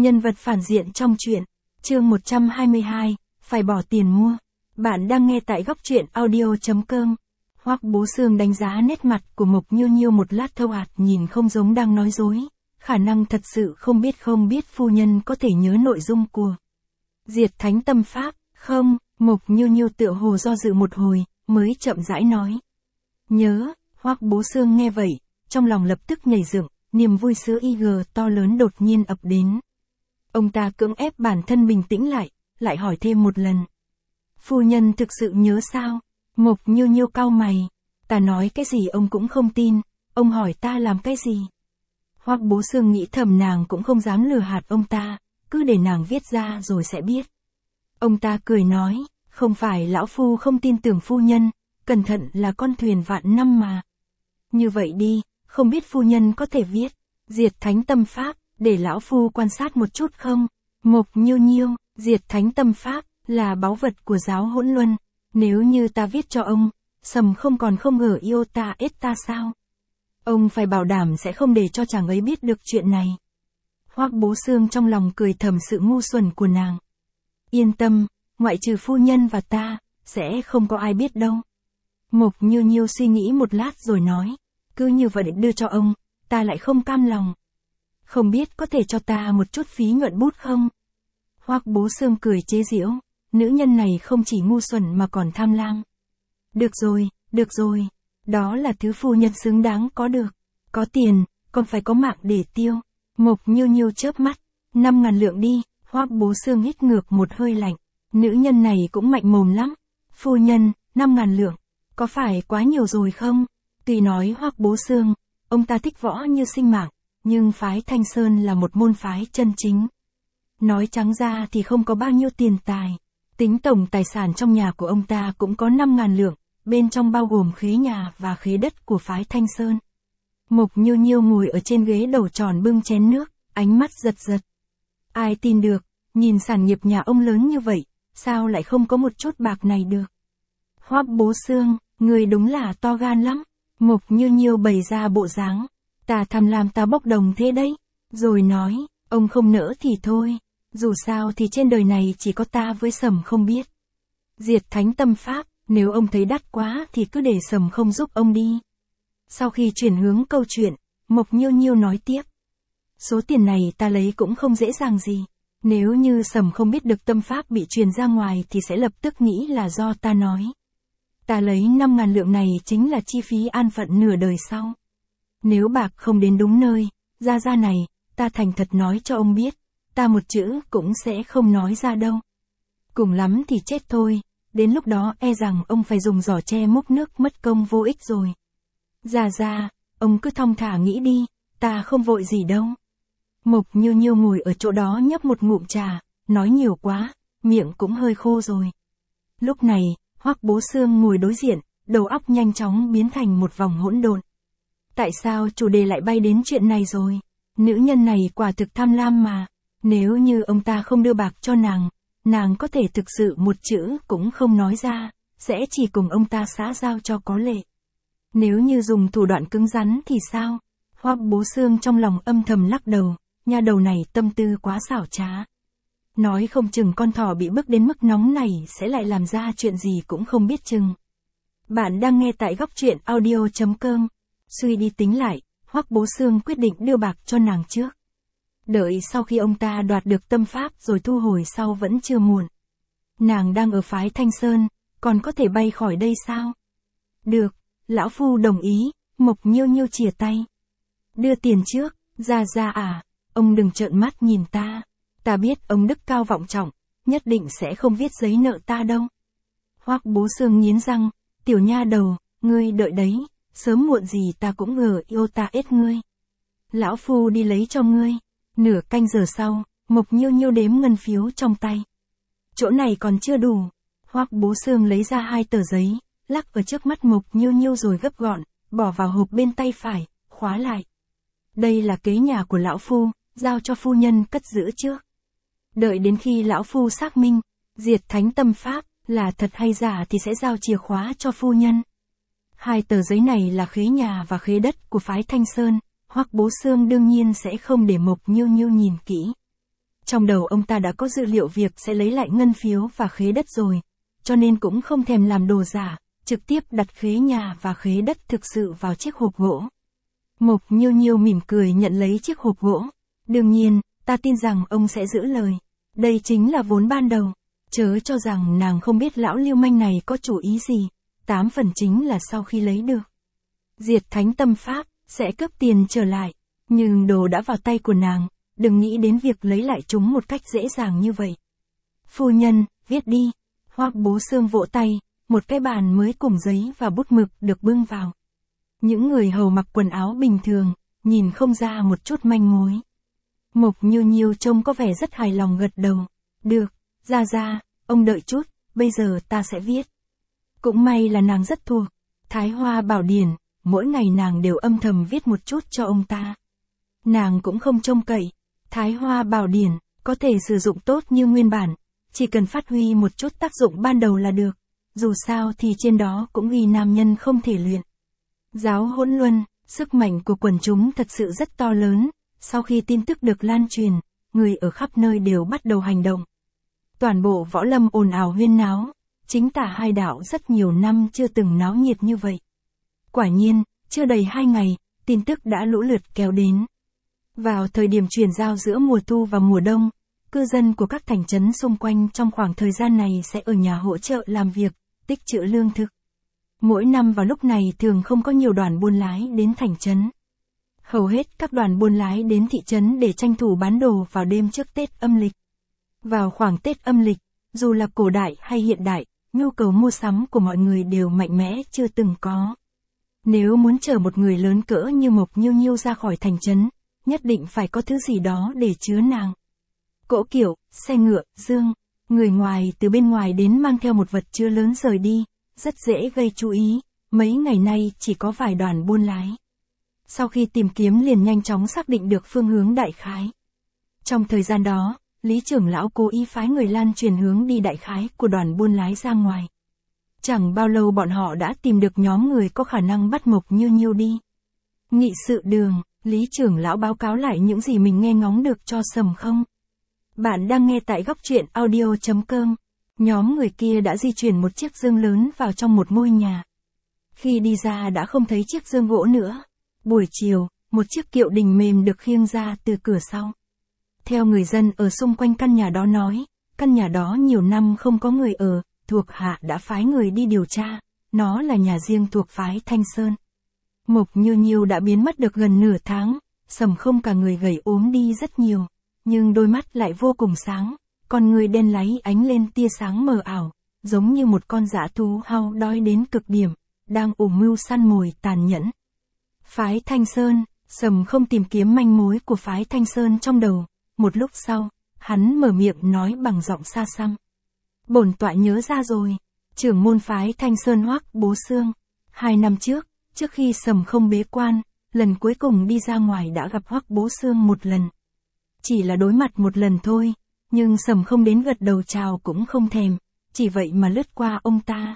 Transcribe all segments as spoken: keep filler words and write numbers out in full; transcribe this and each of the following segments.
Nhân vật phản diện trong truyện. Chương một trăm hai mươi hai, phải bỏ tiền mua. Bạn đang nghe tại góc truyện audio chấm com. Hoắc Bố Sương đánh giá nét mặt của Mộc Nhiêu Nhiêu một lát thâu ạt, nhìn không giống đang nói dối. Khả năng thật sự không biết không biết phu nhân có thể nhớ nội dung của Diệt Thánh Tâm Pháp, không? Mộc Nhiêu Nhiêu tựa hồ do dự một hồi, mới chậm rãi nói. Nhớ. Hoắc Bố Sương nghe vậy, trong lòng lập tức nhảy dựng, niềm vui sướng y gờ to lớn đột nhiên ập đến. Ông ta cưỡng ép bản thân bình tĩnh lại, lại hỏi thêm một lần. Phu nhân thực sự nhớ sao? Mộc Nhiêu Nhiêu cau mày. Ta nói cái gì ông cũng không tin, ông hỏi ta làm cái gì? Hoắc Bố Sương nghĩ thầm nàng cũng không dám lừa hạt ông ta, cứ để nàng viết ra rồi sẽ biết. Ông ta cười nói, không phải lão phu không tin tưởng phu nhân, cẩn thận là con thuyền vạn năm mà. Như vậy đi, không biết phu nhân có thể viết Diệt Thánh Tâm Pháp, để lão phu quan sát một chút không? Mộc Nhiêu Nhiêu, Diệt Thánh Tâm Pháp là báu vật của giáo Hỗn Luân, nếu như ta viết cho ông, Sầm không còn không ngờ yêu ta ết ta sao? Ông phải bảo đảm sẽ không để cho chàng ấy biết được chuyện này. Hoắc Bố Sương trong lòng cười thầm sự ngu xuẩn của nàng. Yên tâm, ngoại trừ phu nhân và ta, sẽ không có ai biết đâu. Mộc Nhiêu Nhiêu suy nghĩ một lát rồi nói, cứ như vậy đưa cho ông, ta lại không cam lòng. Không biết có thể cho ta một chút phí nhuận bút không? Hoắc Bố Sương cười chế giễu, nữ nhân này không chỉ ngu xuẩn mà còn tham lam. Được rồi, được rồi, đó là thứ phu nhân xứng đáng có được. Có tiền, còn phải có mạng để tiêu. Mộc Nhiêu Nhiêu chớp mắt, năm ngàn lượng đi. Hoắc Bố Sương hít ngược một hơi lạnh, nữ nhân này cũng mạnh mồm lắm. Phu nhân, năm ngàn lượng, có phải quá nhiều rồi không? Tuy nói Hoắc Bố Sương, ông ta thích võ như sinh mạng, nhưng phái Thanh Sơn là một môn phái chân chính. Nói trắng ra thì không có bao nhiêu tiền tài. Tính tổng tài sản trong nhà của ông ta cũng có năm ngàn lượng, bên trong bao gồm khế nhà và khế đất của phái Thanh Sơn. Mộc Nhiêu Nhiêu ngồi ở trên ghế đầu tròn bưng chén nước, ánh mắt giật giật. Ai tin được, nhìn sản nghiệp nhà ông lớn như vậy, sao lại không có một chút bạc này được? Hoắc Bố Sương, người đúng là to gan lắm. Mộc Nhiêu Nhiêu bày ra bộ dáng. Ta tham lam ta bốc đồng thế đấy. Rồi nói, ông không nỡ thì thôi. Dù sao thì trên đời này chỉ có ta với Sầm không biết Diệt Thánh Tâm Pháp, nếu ông thấy đắt quá thì cứ để Sầm không giúp ông đi. Sau khi chuyển hướng câu chuyện, Mộc Nhiêu Nhiêu nói tiếp. Số tiền này ta lấy cũng không dễ dàng gì. Nếu như Sầm không biết được tâm pháp bị truyền ra ngoài thì sẽ lập tức nghĩ là do ta nói. Ta lấy năm ngàn lượng này chính là chi phí an phận nửa đời sau. Nếu bạc không đến đúng nơi, ra ra này, ta thành thật nói cho ông biết, ta một chữ cũng sẽ không nói ra đâu. Cùng lắm thì chết thôi, đến lúc đó e rằng ông phải dùng giỏ tre múc nước mất công vô ích rồi. Ra ra, ông cứ thong thả nghĩ đi, ta không vội gì đâu. Mộc Nhiêu Nhiêu ngồi ở chỗ đó nhấp một ngụm trà, nói nhiều quá, miệng cũng hơi khô rồi. Lúc này, Hoắc Bố Sương ngồi đối diện, đầu óc nhanh chóng biến thành một vòng hỗn độn. Tại sao chủ đề lại bay đến chuyện này rồi? Nữ nhân này quả thực tham lam mà. Nếu như ông ta không đưa bạc cho nàng, nàng có thể thực sự một chữ cũng không nói ra, sẽ chỉ cùng ông ta xã giao cho có lệ. Nếu như dùng thủ đoạn cứng rắn thì sao? Hoắc Bố Sương trong lòng âm thầm lắc đầu, nha đầu này tâm tư quá xảo trá. Nói không chừng con thỏ bị bức đến mức nóng này sẽ lại làm ra chuyện gì cũng không biết chừng. Bạn đang nghe tại góc truyện audio chấm com. Suy đi tính lại, Hoắc Bố Sương quyết định đưa bạc cho nàng trước. Đợi sau khi ông ta đoạt được tâm pháp rồi thu hồi sau vẫn chưa muộn. Nàng đang ở phái Thanh Sơn, còn có thể bay khỏi đây sao? Được, lão phu đồng ý. Mộc Nhiêu Nhiêu chìa tay. Đưa tiền trước. Ra ra à, ông đừng trợn mắt nhìn ta. Ta biết ông đức cao vọng trọng, nhất định sẽ không viết giấy nợ ta đâu. Hoắc Bố Sương nghiến răng, tiểu nha đầu, ngươi đợi đấy, sớm muộn gì ta cũng ngờ yêu ta ết ngươi. Lão phu đi lấy cho ngươi. Nửa canh giờ sau, Mộc Nhiêu Nhiêu đếm ngân phiếu trong tay. Chỗ này còn chưa đủ. Hoắc Bố Sương lấy ra hai tờ giấy, lắc ở trước mắt Mộc Nhiêu Nhiêu rồi gấp gọn, bỏ vào hộp bên tay phải, khóa lại. Đây là kế nhà của lão phu, giao cho phu nhân cất giữ trước. Đợi đến khi lão phu xác minh, Diệt Thánh Tâm Pháp là thật hay giả thì sẽ giao chìa khóa cho phu nhân. Hai tờ giấy này là khế nhà và khế đất của phái Thanh Sơn, Hoắc Bố Sương đương nhiên sẽ không để Mộc Nhiêu Nhiêu nhìn kỹ. Trong đầu ông ta đã có dữ liệu việc sẽ lấy lại ngân phiếu và khế đất rồi, cho nên cũng không thèm làm đồ giả, trực tiếp đặt khế nhà và khế đất thực sự vào chiếc hộp gỗ. Mộc Nhiêu Nhiêu mỉm cười nhận lấy chiếc hộp gỗ. Đương nhiên, ta tin rằng ông sẽ giữ lời. Đây chính là vốn ban đầu. Chớ cho rằng nàng không biết lão lưu manh này có chủ ý gì. Tám phần chính là sau khi lấy được Diệt Thánh Tâm Pháp, sẽ cướp tiền trở lại. Nhưng đồ đã vào tay của nàng, đừng nghĩ đến việc lấy lại chúng một cách dễ dàng như vậy. Phu nhân, viết đi. Hoắc Bố Xương vỗ tay, một cái bàn mới cùng giấy và bút mực được bưng vào. Những người hầu mặc quần áo bình thường, nhìn không ra một chút manh mối. Mộc Nhiêu Nhiêu trông có vẻ rất hài lòng gật đầu. Được, ra ra, ông đợi chút, bây giờ ta sẽ viết. Cũng may là nàng rất thuộc Thái Hoa Bảo Điển, mỗi ngày nàng đều âm thầm viết một chút cho ông ta. Nàng cũng không trông cậy Thái Hoa Bảo Điển có thể sử dụng tốt như nguyên bản, chỉ cần phát huy một chút tác dụng ban đầu là được. Dù sao thì trên đó cũng ghi nam nhân không thể luyện. Giáo Hỗn Luân, sức mạnh của quần chúng thật sự rất to lớn. Sau khi tin tức được lan truyền, người ở khắp nơi đều bắt đầu hành động. Toàn bộ võ lâm ồn ào huyên náo, chính tả hai đạo rất nhiều năm chưa từng náo nhiệt như vậy. Quả nhiên, chưa đầy hai ngày, tin tức đã lũ lượt kéo đến. Vào thời điểm chuyển giao giữa mùa thu và mùa đông, cư dân của các thành trấn xung quanh trong khoảng thời gian này sẽ ở nhà hỗ trợ làm việc, tích trữ lương thực. Mỗi năm vào lúc này thường không có nhiều đoàn buôn lái đến thành trấn. Hầu hết các đoàn buôn lái đến thị trấn để tranh thủ bán đồ vào đêm trước Tết âm lịch. Vào khoảng Tết âm lịch, dù là cổ đại hay hiện đại, nhu cầu mua sắm của mọi người đều mạnh mẽ chưa từng có. Nếu muốn chở một người lớn cỡ như Mộc Nhiêu Nhiêu ra khỏi thành trấn, nhất định phải có thứ gì đó để chứa nàng. Cỗ kiệu, xe ngựa, dương, người ngoài từ bên ngoài đến mang theo một vật chứa lớn rời đi, rất dễ gây chú ý, mấy ngày nay chỉ có vài đoàn buôn lái. Sau khi tìm kiếm liền nhanh chóng xác định được phương hướng đại khái. Trong thời gian đó, Lý trưởng lão cố ý phái người lan truyền hướng đi đại khái của đoàn buôn lái ra ngoài. Chẳng bao lâu bọn họ đã tìm được nhóm người có khả năng bắt Mộc Nhiêu Nhiêu đi. Nghị sự đường, Lý trưởng lão báo cáo lại những gì mình nghe ngóng được cho Sầm Không. Bạn đang nghe tại góc truyện audio chấm com. Nhóm người kia đã di chuyển một chiếc dương lớn vào trong một ngôi nhà. Khi đi ra đã không thấy chiếc dương gỗ nữa. Buổi chiều, một chiếc kiệu đình mềm được khiêng ra từ cửa sau. Theo người dân ở xung quanh căn nhà đó nói, căn nhà đó nhiều năm không có người ở, thuộc hạ đã phái người đi điều tra, nó là nhà riêng thuộc phái Thanh Sơn. Mộc Nhiêu Nhiêu đã biến mất được gần nửa tháng, Sầm Không cả người gầy ốm đi rất nhiều, nhưng đôi mắt lại vô cùng sáng, con người đen láy ánh lên tia sáng mờ ảo, giống như một con dã thú hao đói đến cực điểm, đang ủ mưu săn mồi tàn nhẫn. Phái Thanh Sơn, Sầm Không tìm kiếm manh mối của phái Thanh Sơn trong đầu, một lúc sau, hắn mở miệng nói bằng giọng xa xăm. Bổn tọa nhớ ra rồi, trưởng môn phái Thanh Sơn Hoắc Bố Xương, hai năm trước, trước khi Sầm Không bế quan, lần cuối cùng đi ra ngoài đã gặp Hoắc Bố Xương một lần. Chỉ là đối mặt một lần thôi, nhưng Sầm Không đến gật đầu chào cũng không thèm, chỉ vậy mà lướt qua ông ta.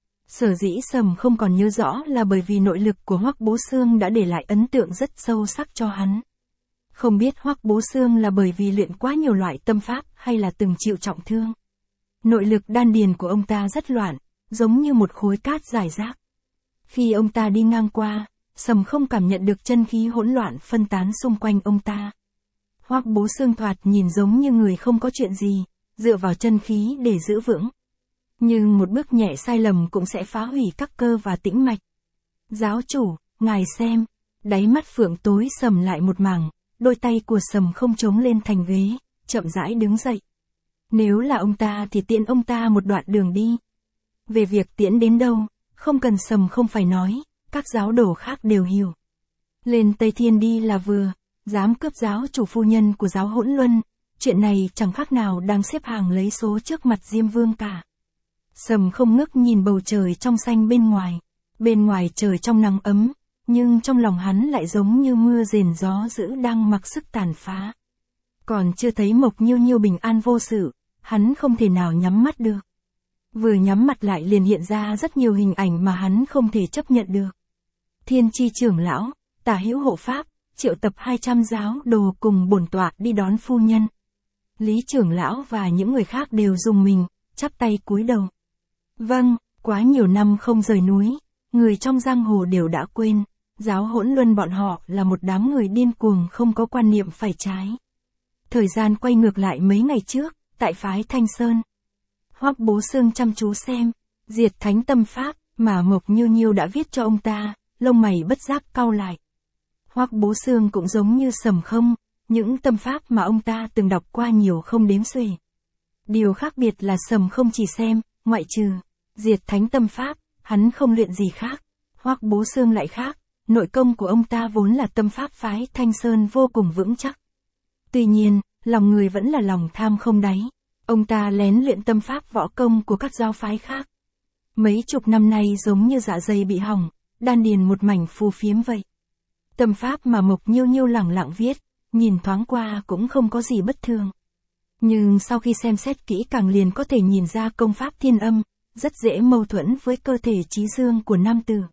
Sở dĩ Sầm Không còn nhớ rõ là bởi vì nội lực của Hoắc Bố Xương đã để lại ấn tượng rất sâu sắc cho hắn. Không biết Hoắc Bố Xương là bởi vì luyện quá nhiều loại tâm pháp hay là từng chịu trọng thương. Nội lực đan điền của ông ta rất loạn, giống như một khối cát rải rác. Khi ông ta đi ngang qua, Sầm Không cảm nhận được chân khí hỗn loạn phân tán xung quanh ông ta. Hoắc Bố Xương thoạt nhìn giống như người không có chuyện gì, dựa vào chân khí để giữ vững. Nhưng một bước nhẹ sai lầm cũng sẽ phá hủy các cơ và tĩnh mạch. Giáo chủ, ngài xem, đáy mắt Phượng tối sầm lại một mảng, đôi tay của Sầm Không chống lên thành ghế, chậm rãi đứng dậy. Nếu là ông ta thì tiễn ông ta một đoạn đường đi. Về việc tiễn đến đâu, không cần Sầm Không phải nói, các giáo đồ khác đều hiểu. Lên Tây Thiên đi là vừa, dám cướp giáo chủ phu nhân của giáo Hỗn Luân, chuyện này chẳng khác nào đang xếp hàng lấy số trước mặt Diêm Vương cả. Sầm Không ngước nhìn bầu trời trong xanh bên ngoài, bên ngoài trời trong nắng ấm, nhưng trong lòng hắn lại giống như mưa rền gió dữ đang mặc sức tàn phá. Còn chưa thấy Mộc Nhiêu Nhiêu bình an vô sự, hắn không thể nào nhắm mắt được. Vừa nhắm mặt lại liền hiện ra rất nhiều hình ảnh mà hắn không thể chấp nhận được. Thiên Chi trưởng lão, Tả Hữu hộ pháp, triệu tập hai trăm giáo đồ cùng bổn tọa đi đón phu nhân. Lý trưởng lão và những người khác đều rùng mình, chắp tay cúi đầu. Vâng, quá nhiều năm không rời núi, người trong giang hồ đều đã quên, giáo hỗn luân bọn họ là một đám người điên cuồng không có quan niệm phải trái. Thời gian quay ngược lại mấy ngày trước, tại phái Thanh Sơn. Hoắc Bố Xương chăm chú xem, Diệt Thánh Tâm Pháp, mà Mộc Nhiêu Nhiêu đã viết cho ông ta, lông mày bất giác cau lại. Hoắc Bố Xương cũng giống như Sầm Không, những tâm pháp mà ông ta từng đọc qua nhiều không đếm xuể. Điều khác biệt là Sầm Không chỉ xem, ngoại trừ Diệt Thánh Tâm Pháp, hắn không luyện gì khác. Hoắc Bố Xương lại khác, nội công của ông ta vốn là tâm pháp phái Thanh Sơn vô cùng vững chắc. Tuy nhiên, lòng người vẫn là lòng tham không đáy. Ông ta lén luyện tâm pháp võ công của các giáo phái khác. Mấy chục năm nay giống như dạ dày bị hỏng, đan điền một mảnh phù phiếm vậy. Tâm pháp mà Mộc Nhiêu Nhiêu lẳng lặng viết, nhìn thoáng qua cũng không có gì bất thường. Nhưng sau khi xem xét kỹ càng liền có thể nhìn ra công pháp thiên âm, rất dễ mâu thuẫn với cơ thể trí dương của nam tử.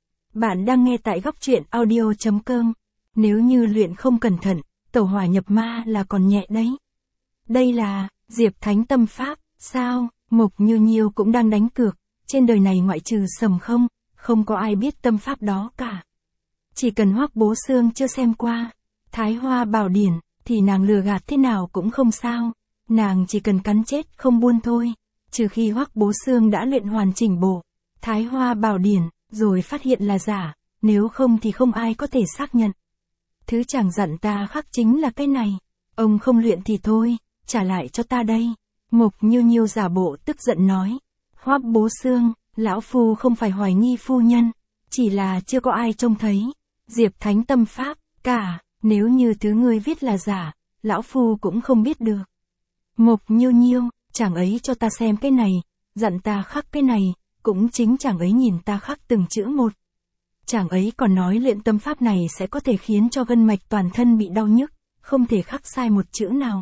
Bạn đang nghe tại góc truyện audio chấm com. Nếu như luyện không cẩn thận, tẩu hỏa nhập ma là còn nhẹ đấy. Đây là Diệp Thánh Tâm Pháp, sao? Mộc Nhiêu Nhiêu cũng đang đánh cược, trên đời này ngoại trừ Sầm Không, không có ai biết tâm pháp đó cả. Chỉ cần Hoắc Bố Xương chưa xem qua Thái Hoa Bảo Điển, thì nàng lừa gạt thế nào cũng không sao, nàng chỉ cần cắn chết không buông thôi, trừ khi Hoắc Bố Xương đã luyện hoàn chỉnh bộ Thái Hoa Bảo Điển, rồi phát hiện là giả, nếu không thì không ai có thể xác nhận. Thứ chàng dặn ta khắc chính là cái này, ông không luyện thì thôi, trả lại cho ta đây. Mộc Nhiêu Nhiêu giả bộ tức giận nói. Hoắc Bố Xương, lão phu không phải hoài nghi phu nhân, chỉ là chưa có ai trông thấy Diệp Thánh Tâm Pháp cả, nếu như thứ ngươi viết là giả, lão phu cũng không biết được. Mộc Nhiêu Nhiêu, chàng ấy cho ta xem cái này, dặn ta khắc cái này, cũng chính chàng ấy nhìn ta khắc từng chữ một. Chàng ấy còn nói luyện tâm pháp này sẽ có thể khiến cho gân mạch toàn thân bị đau nhức, không thể khắc sai một chữ nào.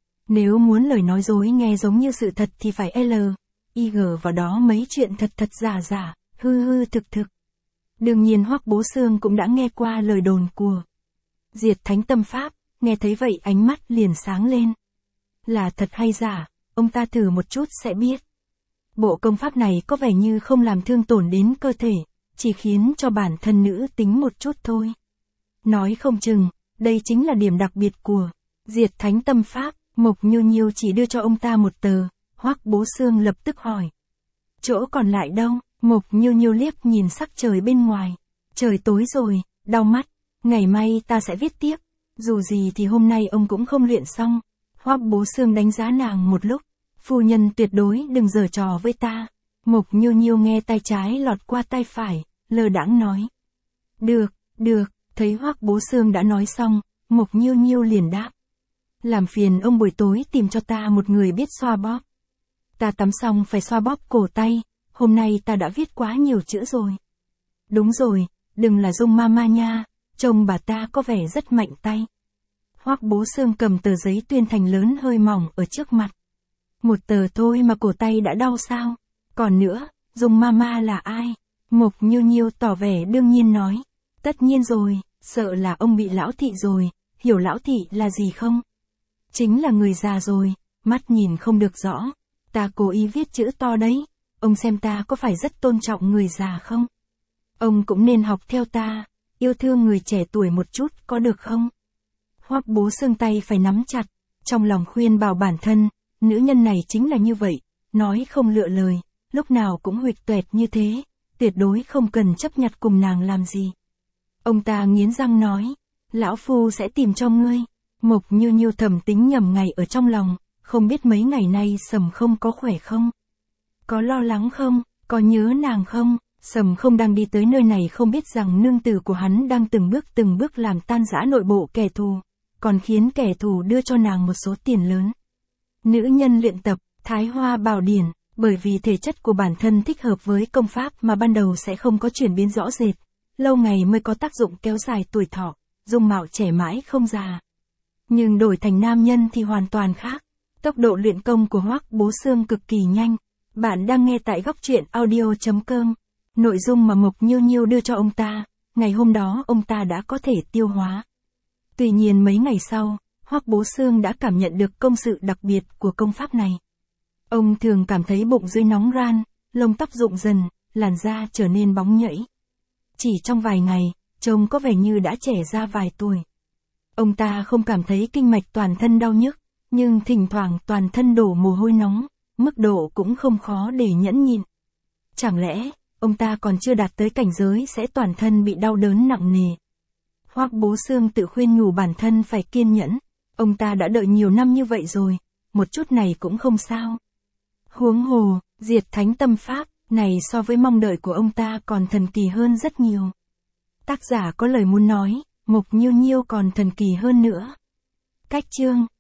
Nếu muốn lời nói dối nghe giống như sự thật thì phải L, I G vào đó mấy chuyện thật thật giả giả, hư hư thực thực. Đương nhiên Hoắc Bố Xương cũng đã nghe qua lời đồn của Diệt Thánh Tâm Pháp, nghe thấy vậy ánh mắt liền sáng lên. Là thật hay giả, ông ta thử một chút sẽ biết. Bộ công pháp này có vẻ như không làm thương tổn đến cơ thể, chỉ khiến cho bản thân nữ tính một chút thôi. Nói không chừng, đây chính là điểm đặc biệt của Diệt Thánh Tâm Pháp. Mộc Nhiêu Nhiêu chỉ đưa cho ông ta một tờ, Hoắc Bố Xương lập tức hỏi. Chỗ còn lại đâu? Mộc Nhiêu Nhiêu liếc nhìn sắc trời bên ngoài. Trời tối rồi, đau mắt, ngày mai ta sẽ viết tiếp. Dù gì thì hôm nay ông cũng không luyện xong. Hoắc Bố Xương đánh giá nàng một lúc. Phu nhân tuyệt đối đừng giở trò với ta. Mộc Nhiêu Nhiêu nghe tay trái lọt qua tay phải, lơ đãng nói. Được, được, thấy Hoắc Bố Xương đã nói xong, Mộc Nhiêu Nhiêu liền đáp. Làm phiền ông buổi tối tìm cho ta một người biết xoa bóp. Ta tắm xong phải xoa bóp cổ tay, hôm nay ta đã viết quá nhiều chữ rồi. Đúng rồi, đừng là Dung Mama nha, trông bà ta có vẻ rất mạnh tay. Hoắc Bố Xương cầm tờ giấy tuyên thành lớn hơi mỏng ở trước mặt. Một tờ thôi mà cổ tay đã đau sao? Còn nữa, Dung Mama là ai? Mộc Nhiêu Nhiêu tỏ vẻ đương nhiên nói. Tất nhiên rồi, sợ là ông bị lão thị rồi, hiểu lão thị là gì không? Chính là người già rồi, mắt nhìn không được rõ. Ta cố ý viết chữ to đấy, ông xem ta có phải rất tôn trọng người già không? Ông cũng nên học theo ta, yêu thương người trẻ tuổi một chút có được không? Hoắc Bố Xương tay phải nắm chặt, trong lòng khuyên bảo bản thân, nữ nhân này chính là như vậy, nói không lựa lời, lúc nào cũng huỵch toẹt như thế, tuyệt đối không cần chấp nhặt cùng nàng làm gì. Ông ta nghiến răng nói, lão phu sẽ tìm cho ngươi. Mộc Nhiêu Nhiêu thầm tính nhầm ngày ở trong lòng, không biết mấy ngày nay Sầm Không có khỏe không? Có lo lắng không? Có nhớ nàng không? Sầm Không đang đi tới nơi này không biết rằng nương tử của hắn đang từng bước từng bước làm tan rã nội bộ kẻ thù, còn khiến kẻ thù đưa cho nàng một số tiền lớn. Nữ nhân luyện tập Thái Hoa Bảo Điển, bởi vì thể chất của bản thân thích hợp với công pháp mà ban đầu sẽ không có chuyển biến rõ rệt, lâu ngày mới có tác dụng kéo dài tuổi thọ, dung mạo trẻ mãi không già. Nhưng đổi thành nam nhân thì hoàn toàn khác. Tốc độ luyện công của Hoắc Bố Xương cực kỳ nhanh. Bạn đang nghe tại góc truyện audio chấm com. Nội dung mà Mộc Nhiêu Nhiêu đưa cho ông ta, ngày hôm đó ông ta đã có thể tiêu hóa. Tuy nhiên mấy ngày sau, Hoắc Bố Xương đã cảm nhận được công sự đặc biệt của công pháp này. Ông thường cảm thấy bụng dưới nóng ran, lông tóc rụng dần, làn da trở nên bóng nhẫy. Chỉ trong vài ngày, trông có vẻ như đã trẻ ra vài tuổi. Ông ta không cảm thấy kinh mạch toàn thân đau nhức, nhưng thỉnh thoảng toàn thân đổ mồ hôi nóng, mức độ cũng không khó để nhẫn nhịn. Chẳng lẽ, ông ta còn chưa đạt tới cảnh giới sẽ toàn thân bị đau đớn nặng nề. Hoắc Bố Xương tự khuyên nhủ bản thân phải kiên nhẫn, ông ta đã đợi nhiều năm như vậy rồi, một chút này cũng không sao. Huống hồ, diệt thánh tâm pháp, này so với mong đợi của ông ta còn thần kỳ hơn rất nhiều. Tác giả có lời muốn nói, Mộc Nhiêu Nhiêu còn thần kỳ hơn nữa. Cách chương